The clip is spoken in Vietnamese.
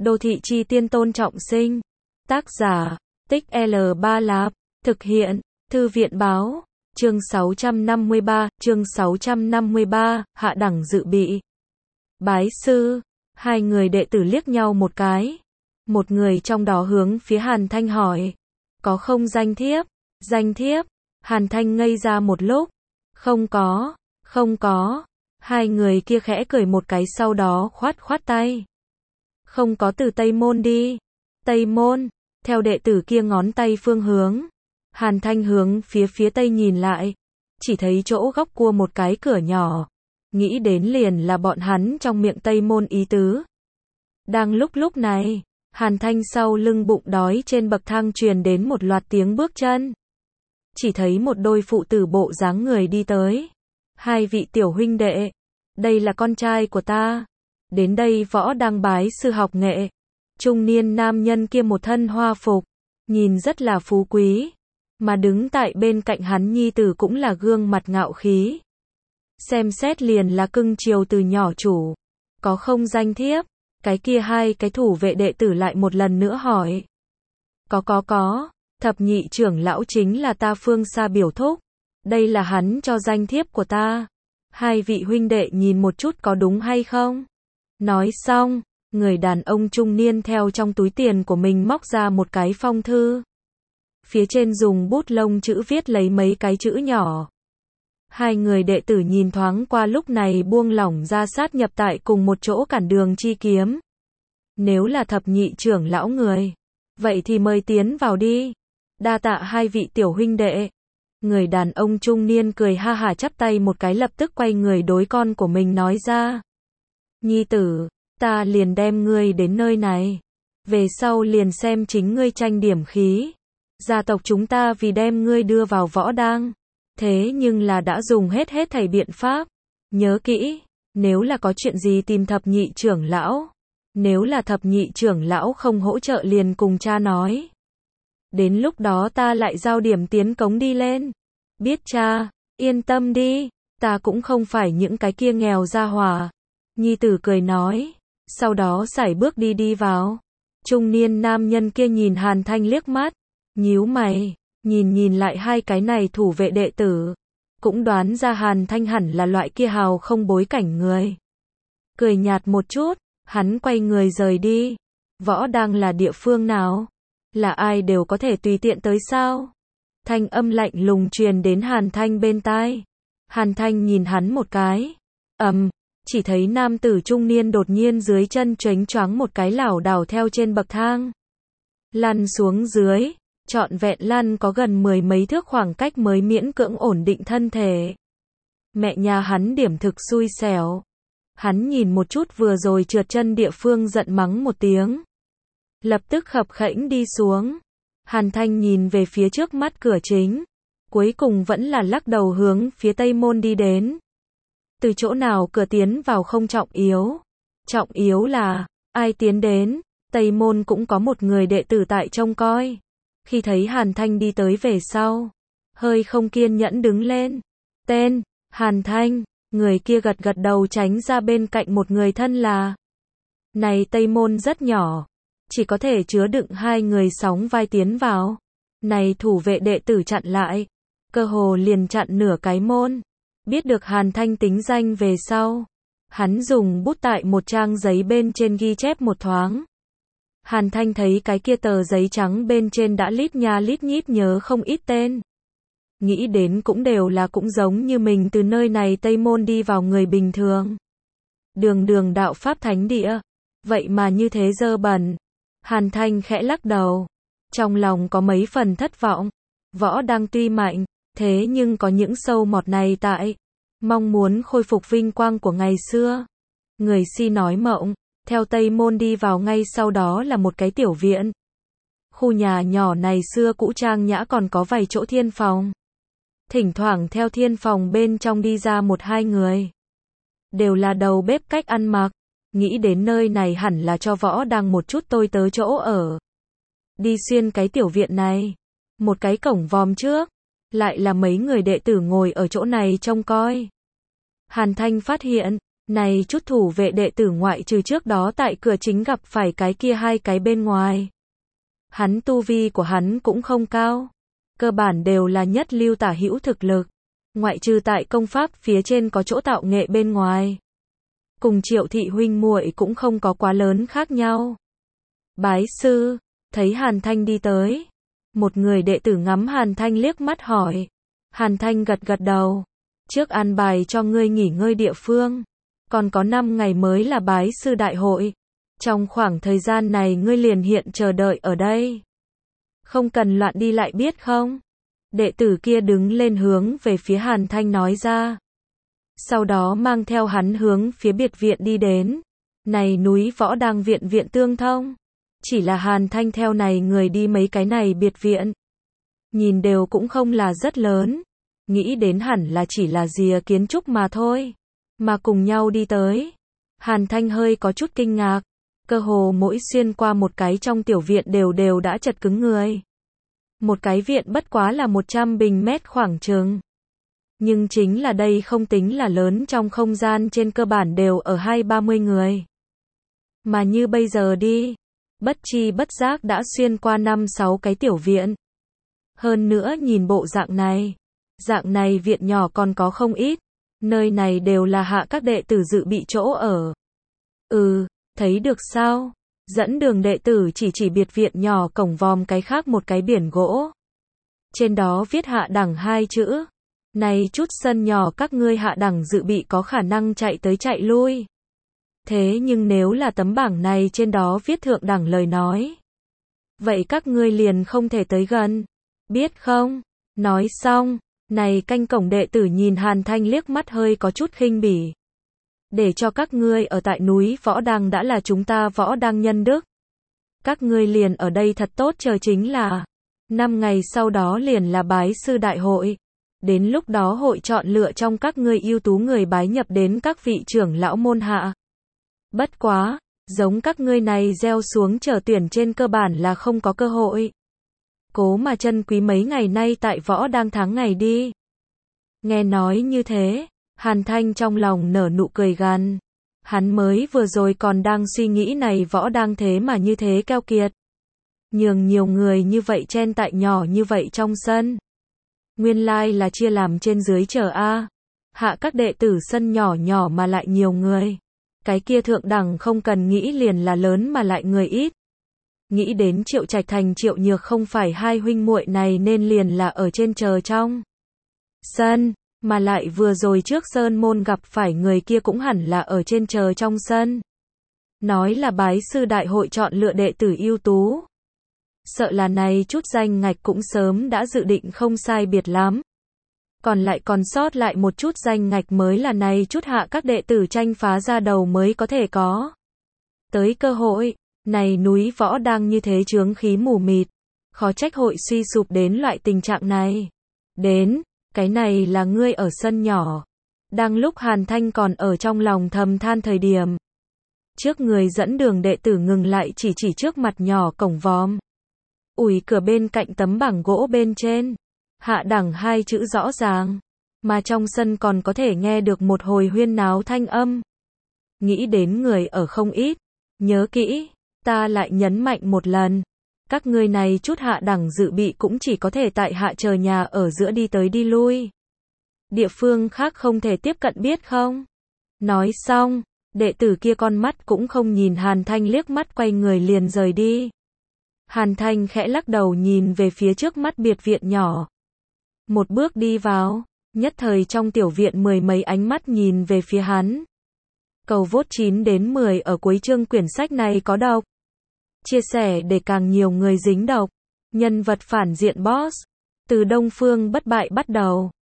Đô thị chi tiên Tôn Trọng Sinh. Tác giả, Tích L Ba Lạp. Thực hiện, Thư viện báo. Chương 653, hạ đẳng dự bị. Bái sư. Hai người đệ tử liếc nhau một cái. Một người trong đó hướng phía Hàn Thanh hỏi. Có không danh thiếp? Danh thiếp? Hàn Thanh ngây ra một lúc. Không có, không có. Hai người kia khẽ cười một cái sau đó khoát khoát tay. Không có từ Tây Môn đi. Tây Môn, theo đệ tử kia ngón tay phương hướng. Hàn Thanh hướng phía tây nhìn lại. Chỉ thấy chỗ góc cua một cái cửa nhỏ. Nghĩ đến liền là bọn hắn trong miệng Tây Môn ý tứ. Đang lúc này, Hàn Thanh sau lưng bụng đói trên bậc thang truyền đến một loạt tiếng bước chân. Chỉ thấy một đôi phụ tử bộ dáng người đi tới. Hai vị tiểu huynh đệ. Đây là con trai của ta. Đến đây võ đang bái sư học nghệ. Trung niên nam nhân kia một thân hoa phục. Nhìn rất là phú quý. Mà đứng tại bên cạnh hắn nhi tử cũng là gương mặt ngạo khí. Xem xét liền là cưng chiều từ nhỏ chủ. Có không danh thiếp? Cái kia hai cái thủ vệ đệ tử lại một lần nữa hỏi. Có. Thập nhị trưởng lão chính là ta Phương Sa biểu thúc. Đây là hắn cho danh thiếp của ta. Hai vị huynh đệ nhìn một chút có đúng hay không? Nói xong, người đàn ông trung niên theo trong túi tiền của mình móc ra một cái phong thư. Phía trên dùng bút lông chữ viết lấy mấy cái chữ nhỏ. Hai người đệ tử nhìn thoáng qua lúc này buông lỏng ra sát nhập tại cùng một chỗ cản đường chi kiếm. Nếu là thập nhị trưởng lão người, vậy thì mời tiến vào đi. Đa tạ hai vị tiểu huynh đệ. Người đàn ông trung niên cười ha hả chắp tay một cái lập tức quay người đối con của mình nói ra. Nhi tử, ta liền đem ngươi đến nơi này. Về sau liền xem chính ngươi tranh điểm khí. Gia tộc chúng ta vì đem ngươi đưa vào võ đang. Thế nhưng là đã dùng hết thảy biện pháp. Nhớ kỹ, nếu là có chuyện gì tìm thập nhị trưởng lão. Nếu là thập nhị trưởng lão không hỗ trợ liền cùng cha nói. Đến lúc đó ta lại giao điểm tiến cống đi lên. Biết cha, yên tâm đi, ta cũng không phải những cái kia nghèo gia hỏa. Nhi tử cười nói, sau đó sải bước đi vào. Trung niên nam nhân kia nhìn Hàn Thanh liếc mắt, nhíu mày, nhìn lại hai cái này thủ vệ đệ tử. Cũng đoán ra Hàn Thanh hẳn là loại kia hào không bối cảnh người. Cười nhạt một chút, hắn quay người rời đi. Võ đang là địa phương nào? Là ai đều có thể tùy tiện tới sao? Thanh âm lạnh lùng truyền đến Hàn Thanh bên tai. Hàn Thanh nhìn hắn một cái. Chỉ thấy nam tử trung niên đột nhiên dưới chân chếnh choáng một cái lảo đảo theo trên bậc thang. Lăn xuống dưới, trọn vẹn lăn có gần 10 mấy thước khoảng cách mới miễn cưỡng ổn định thân thể. Mẹ nhà hắn điểm thực xui xẻo. Hắn nhìn một chút vừa rồi trượt chân địa phương giận mắng một tiếng. Lập tức khập khễnh đi xuống. Hàn Thanh nhìn về phía trước mắt cửa chính. Cuối cùng vẫn là lắc đầu hướng phía Tây Môn đi đến. Từ chỗ nào cửa tiến vào không trọng yếu. Trọng yếu là, ai tiến đến, Tây Môn cũng có một người đệ tử tại trông coi. Khi thấy Hàn Thanh đi tới về sau, hơi không kiên nhẫn đứng lên. Tên, Hàn Thanh, người kia gật đầu tránh ra bên cạnh một người thân là. Này Tây Môn rất nhỏ. Chỉ có thể chứa đựng hai người sóng vai tiến vào. Này thủ vệ đệ tử chặn lại. Cơ hồ liền chặn nửa cái môn. Biết được Hàn Thanh tính danh về sau. Hắn dùng bút tại một trang giấy bên trên ghi chép một thoáng. Hàn Thanh thấy cái kia tờ giấy trắng bên trên đã lít nha lít nhít nhớ không ít tên. Nghĩ đến cũng đều là cũng giống như mình từ nơi này Tây Môn đi vào người bình thường. Đường đạo pháp thánh địa. Vậy mà như thế dơ bẩn. Hàn Thanh khẽ lắc đầu. Trong lòng có mấy phần thất vọng. Võ đang tuy mạnh, thế nhưng có những sâu mọt này tại. Mong muốn khôi phục vinh quang của ngày xưa. Người si nói mộng. Theo Tây Môn đi vào ngay sau đó là một cái tiểu viện. Khu nhà nhỏ này xưa cũ trang nhã còn có vài chỗ thiên phòng. Thỉnh thoảng theo thiên phòng bên trong đi ra một hai người. Đều là đầu bếp cách ăn mặc. Nghĩ đến nơi này hẳn là cho võ đang một chút tôi tớ chỗ ở. Đi xuyên cái tiểu viện này. Một cái cổng vòm trước. Lại là mấy người đệ tử ngồi ở chỗ này trông coi. Hàn Thanh phát hiện, Này chút thủ vệ đệ tử ngoại trừ trước đó tại cửa chính gặp phải cái kia hai cái bên ngoài. Hắn tu vi của hắn cũng không cao. Cơ bản đều là nhất lưu tả hữu thực lực. Ngoại trừ tại công pháp phía trên có chỗ tạo nghệ bên ngoài. Cùng Triệu thị huynh muội cũng không có quá lớn khác nhau. Bái sư, thấy Hàn Thanh đi tới. Một người đệ tử ngắm Hàn Thanh liếc mắt hỏi. Hàn Thanh gật gật đầu. Trước an bài cho ngươi nghỉ ngơi địa phương. Còn có 5 ngày mới là bái sư đại hội. Trong khoảng thời gian này ngươi liền hiện chờ đợi ở đây. Không cần loạn đi lại biết không? Đệ tử kia đứng lên hướng về phía Hàn Thanh nói ra. Sau đó mang theo hắn hướng phía biệt viện đi đến. Này núi Võ Đang viện viện tương thông. Chỉ là Hàn Thanh theo này người đi mấy cái này biệt viện. Nhìn đều cũng không là rất lớn. Nghĩ đến hẳn là chỉ là rìa kiến trúc mà thôi. Mà cùng nhau đi tới. Hàn Thanh hơi có chút kinh ngạc. Cơ hồ mỗi xuyên qua một cái trong tiểu viện đều đã chật cứng người. Một cái viện bất quá là 100 bình mét khoảng chừng. Nhưng chính là đây không tính là lớn, trong không gian trên cơ bản đều ở 20-30 người. Mà như bây giờ đi, bất chi bất giác đã xuyên qua 5-6 cái tiểu viện. Hơn nữa nhìn bộ dạng này viện nhỏ còn có không ít. Nơi này đều là hạ các đệ tử dự bị chỗ ở. Thấy được sao? Dẫn đường đệ tử chỉ biệt viện nhỏ cổng vòm cái khác một cái biển gỗ. Trên đó viết hạ đẳng 2 chữ. Này chút sân nhỏ các ngươi hạ đẳng dự bị có khả năng chạy tới chạy lui. Thế nhưng nếu là tấm bảng này trên đó viết thượng đẳng lời nói. Vậy các ngươi liền không thể tới gần. Biết không? Nói xong, này canh cổng đệ tử nhìn Hàn Thanh liếc mắt hơi có chút khinh bỉ. Để cho các ngươi ở tại núi Võ Đang đã là chúng ta Võ Đang nhân đức. Các ngươi liền ở đây thật tốt chờ chính là 5 ngày sau đó liền là bái sư đại hội. Đến lúc đó hội chọn lựa trong các ngươi ưu tú người bái nhập đến các vị trưởng lão môn hạ. Bất quá, giống các ngươi này gieo xuống chờ tuyển trên cơ bản là không có cơ hội. Cố mà chân quý mấy ngày nay tại Võ Đang tháng ngày đi. Nghe nói như thế, Hàn Thanh trong lòng nở nụ cười gằn. Hắn mới vừa rồi còn đang suy nghĩ này Võ Đang thế mà như thế keo kiệt. Nhường nhiều người như vậy chen tại nhỏ như vậy trong sân. Nguyên lai là chia làm trên dưới chờ a. Hạ các đệ tử sân nhỏ nhỏ mà lại nhiều người. Cái kia thượng đẳng không cần nghĩ liền là lớn mà lại người ít. Nghĩ đến Triệu Trạch Thành Triệu Nhược không phải hai huynh muội này nên liền là ở trên chờ trong sân. Mà lại vừa rồi trước sơn môn gặp phải người kia cũng hẳn là ở trên chờ trong sân. Nói là bái sư đại hội chọn lựa đệ tử ưu tú. Sợ là này chút danh ngạch cũng sớm đã dự định không sai biệt lắm. Còn sót lại một chút danh ngạch mới là này chút hạ các đệ tử tranh phá ra đầu mới có thể có. Tới cơ hội, này núi Võ Đang như thế chướng khí mù mịt. Khó trách hội suy sụp đến loại tình trạng này. Đến. Cái này là ngươi ở sân nhỏ. Đang lúc Hàn Thanh còn ở trong lòng thầm than thời điểm. Trước người dẫn đường đệ tử ngừng lại chỉ trước mặt nhỏ cổng vòm. Ủi cửa bên cạnh tấm bảng gỗ bên trên. Hạ đẳng 2 chữ rõ ràng. Mà trong sân còn có thể nghe được một hồi huyên náo thanh âm. Nghĩ đến người ở không ít. Nhớ kỹ, ta lại nhấn mạnh một lần. Các ngươi này chút hạ đẳng dự bị cũng chỉ có thể tại hạ chờ nhà ở giữa đi tới đi lui. Địa phương khác không thể tiếp cận biết không? Nói xong, đệ tử kia con mắt cũng không nhìn Hàn Thanh liếc mắt quay người liền rời đi. Hàn Thanh khẽ lắc đầu nhìn về phía trước mắt biệt viện nhỏ. Một bước đi vào, nhất thời trong tiểu viện 10 mấy ánh mắt nhìn về phía hắn. Cầu vote 9 đến 10 ở cuối chương quyển sách này có đọc. Chia sẻ để càng nhiều người dính đọc. Nhân vật phản diện boss. Từ Đông Phương bất bại bắt đầu.